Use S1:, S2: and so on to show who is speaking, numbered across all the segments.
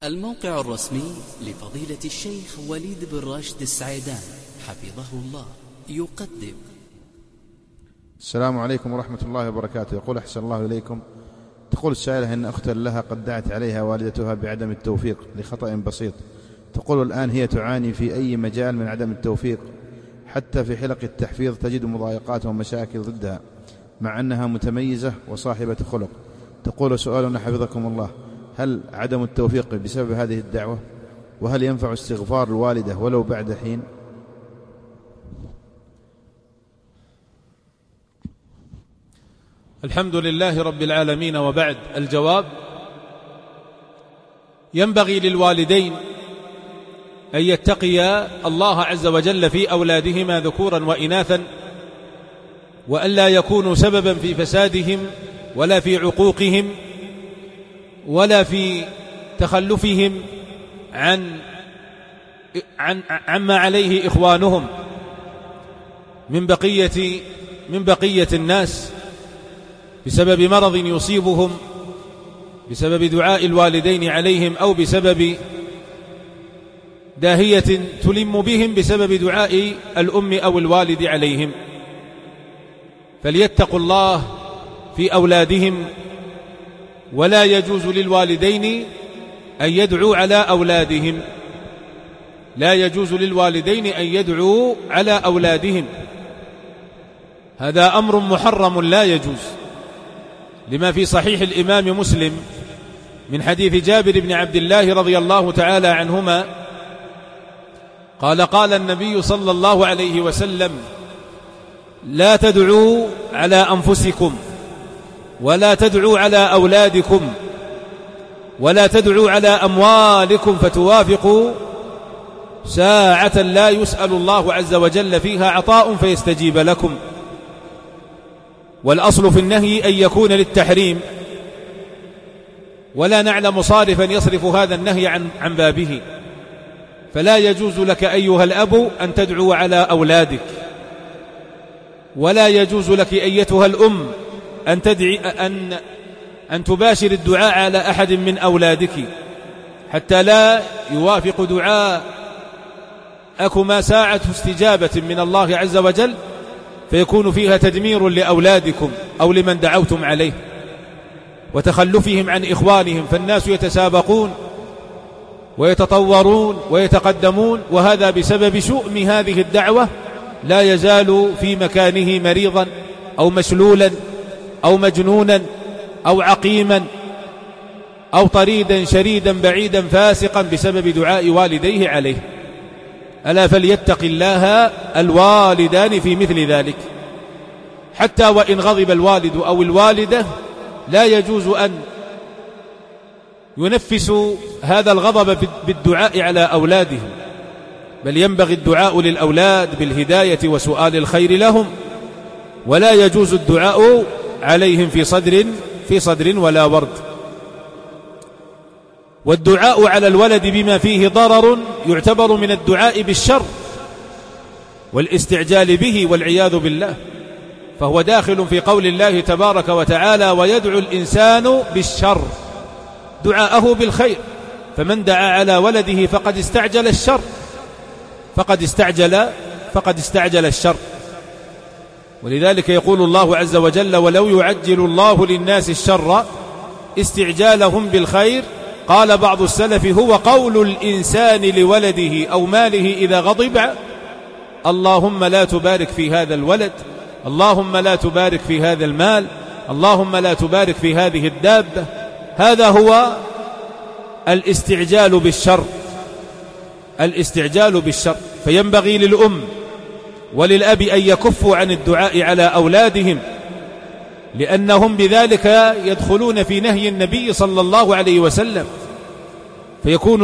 S1: الموقع الرسمي لفضيلة الشيخ وليد بن راشد السعيدان حفظه الله يقدم.
S2: السلام عليكم ورحمة الله وبركاته. يقول أحسن الله إليكم. تقول السائلة إن أختا لها قد دعت عليها والدتها بعدم التوفيق لخطأ بسيط. تقول الآن هي تعاني في أي مجال من عدم التوفيق، حتى في حلق التحفيظ تجد مضايقات ومشاكل ضدها مع أنها متميزة وصاحبة خلق. تقول سؤالنا حفظكم الله: هل عدم التوفيق بسبب هذه الدعوة؟ وهل ينفع استغفار الوالدة ولو بعد حين؟
S3: الحمد لله رب العالمين، وبعد. الجواب: ينبغي للوالدين أن يتقيا الله عز وجل في أولادهما ذكورا وإناثا، وأن لا يكونوا سببا في فسادهم ولا في عقوقهم ولا في تخلفهم عما عليه إخوانهم من بقية الناس بسبب مرض يصيبهم بسبب دعاء الوالدين عليهم، أو بسبب داهية تلم بهم بسبب دعاء الأم أو الوالد عليهم. فليتقوا الله في أولادهم، ولا يجوز للوالدين أن يدعوا على أولادهم، لا يجوز للوالدين أن يدعوا على أولادهم. هذا أمر محرم لا يجوز، لما في صحيح الإمام مسلم من حديث جابر بن عبد الله رضي الله تعالى عنهما قال: قال النبي صلى الله عليه وسلم: لا تدعوا على أنفسكم، ولا تدعوا على أولادكم، ولا تدعوا على أموالكم، فتوافقوا ساعة لا يسأل الله عز وجل فيها عطاء فيستجيب لكم. والأصل في النهي أن يكون للتحريم، ولا نعلم صارفا يصرف هذا النهي عن بابه. فلا يجوز لك أيها الأب أن تدعو على أولادك، ولا يجوز لك أيتها الأم أن تباشر الدعاء على أحد من أولادك، حتى لا يوافق دعاءكما ساعة استجابة من الله عز وجل فيكون فيها تدمير لأولادكم أو لمن دعوتم عليه وتخلفهم عن إخوانهم. فالناس يتسابقون ويتطورون ويتقدمون، وهذا بسبب شؤم هذه الدعوة. لا يزال في مكانه مريضا أو مشلولا أو مجنونا أو عقيما أو طريدا شريدا بعيدا فاسقا بسبب دعاء والديه عليه. ألا فليتق الله الوالدان في مثل ذلك. حتى وإن غضب الوالد أو الوالدة لا يجوز أن ينفسوا هذا الغضب بالدعاء على أولادهم، بل ينبغي الدعاء للأولاد بالهداية وسؤال الخير لهم، ولا يجوز الدعاء عليهم في صدر ولا ورد. والدعاء على الولد بما فيه ضرر يعتبر من الدعاء بالشر والاستعجال به والعياذ بالله، فهو داخل في قول الله تبارك وتعالى: ويدعو الإنسان بالشر دعاءه بالخير. فمن دعا على ولده فقد استعجل الشر، فقد استعجل الشر. ولذلك يقول الله عز وجل: ولو يعجل الله للناس الشر استعجالهم بالخير. قال بعض السلف: هو قول الإنسان لولده أو ماله إذا غضب: اللهم لا تبارك في هذا الولد، اللهم لا تبارك في هذا المال، اللهم لا تبارك في هذه الدابة. هذا هو الاستعجال بالشر. فينبغي للأم وللأب أن يكفوا عن الدعاء على أولادهم، لأنهم بذلك يدخلون في نهي النبي صلى الله عليه وسلم، فيكون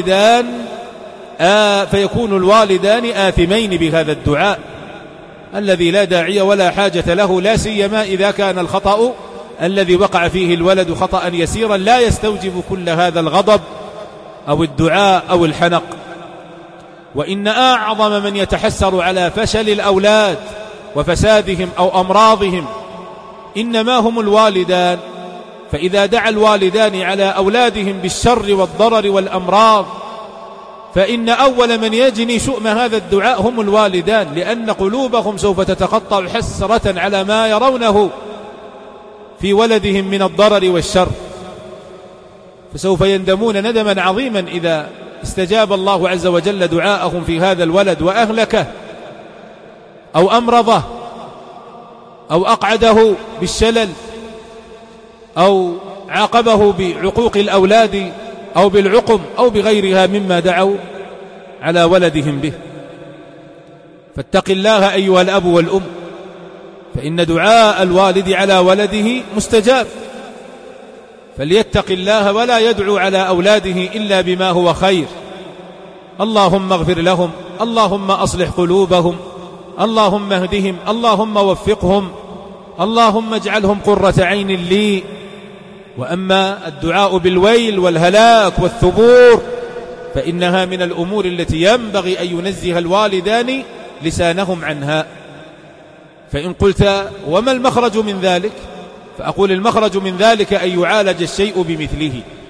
S3: الوالدان آثمين بهذا الدعاء الذي لا داعي ولا حاجة له، لا سيما إذا كان الخطأ الذي وقع فيه الولد خطأ يسيرا لا يستوجب كل هذا الغضب أو الدعاء أو الحنق. وإن أعظم من يتحسر على فشل الأولاد وفسادهم أو أمراضهم إنما هم الوالدان، فإذا دعا الوالدان على أولادهم بالشر والضرر والأمراض فإن أول من يجني شؤم هذا الدعاء هم الوالدان، لأن قلوبهم سوف تتقطع حسرة على ما يرونه في ولدهم من الضرر والشر، فسوف يندمون ندما عظيما إذا استجاب الله عز وجل دعاءهم في هذا الولد وأهلكه أو أمرضه أو أقعده بالشلل أو عاقبه بعقوق الأولاد أو بالعقم أو بغيرها مما دعوا على ولدهم به. فاتق الله أيها الأب والأم، فإن دعاء الوالد على ولده مستجاب، فليتق الله ولا يدعو على أولاده إلا بما هو خير. اللهم اغفر لهم، اللهم أصلح قلوبهم، اللهم اهدهم، اللهم وفقهم، اللهم اجعلهم قرة عين لي. وأما الدعاء بالويل والهلاك والثبور فإنها من الأمور التي ينبغي أن ينزه الوالدان لسانهم عنها. فإن قلت وما المخرج من ذلك؟ فأقول المخرج من ذلك أن يعالج الشيء بمثله.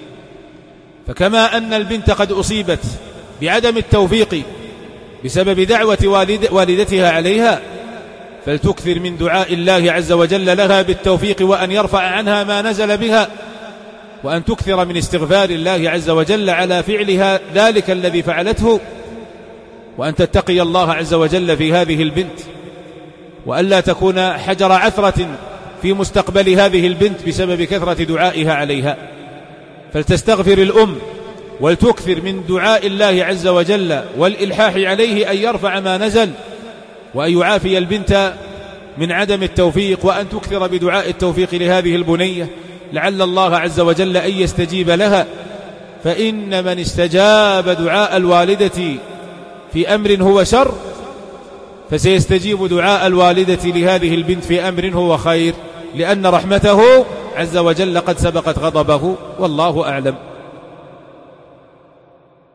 S3: فكما أن البنت قد أصيبت بعدم التوفيق بسبب دعوة والدتها عليها، فلتكثر من دعاء الله عز وجل لها بالتوفيق وأن يرفع عنها ما نزل بها، وأن تكثر من استغفار الله عز وجل على فعلها ذلك الذي فعلته، وأن تتقي الله عز وجل في هذه البنت، وألا تكون حجر عثرة في مستقبل هذه البنت بسبب كثرة دعائها عليها. فلتستغفر الأم ولتكثر من دعاء الله عز وجل والإلحاح عليه أن يرفع ما نزل، وأن يعافي البنت من عدم التوفيق، وأن تكثر بدعاء التوفيق لهذه البنية لعل الله عز وجل أن يستجيب لها. فإن من استجاب دعاء الوالدة في أمر هو شر فسيستجيب دعاء الوالدة لهذه البنت في أمر هو خير، لأن رحمته عز وجل قد سبقت غضبه، والله أعلم.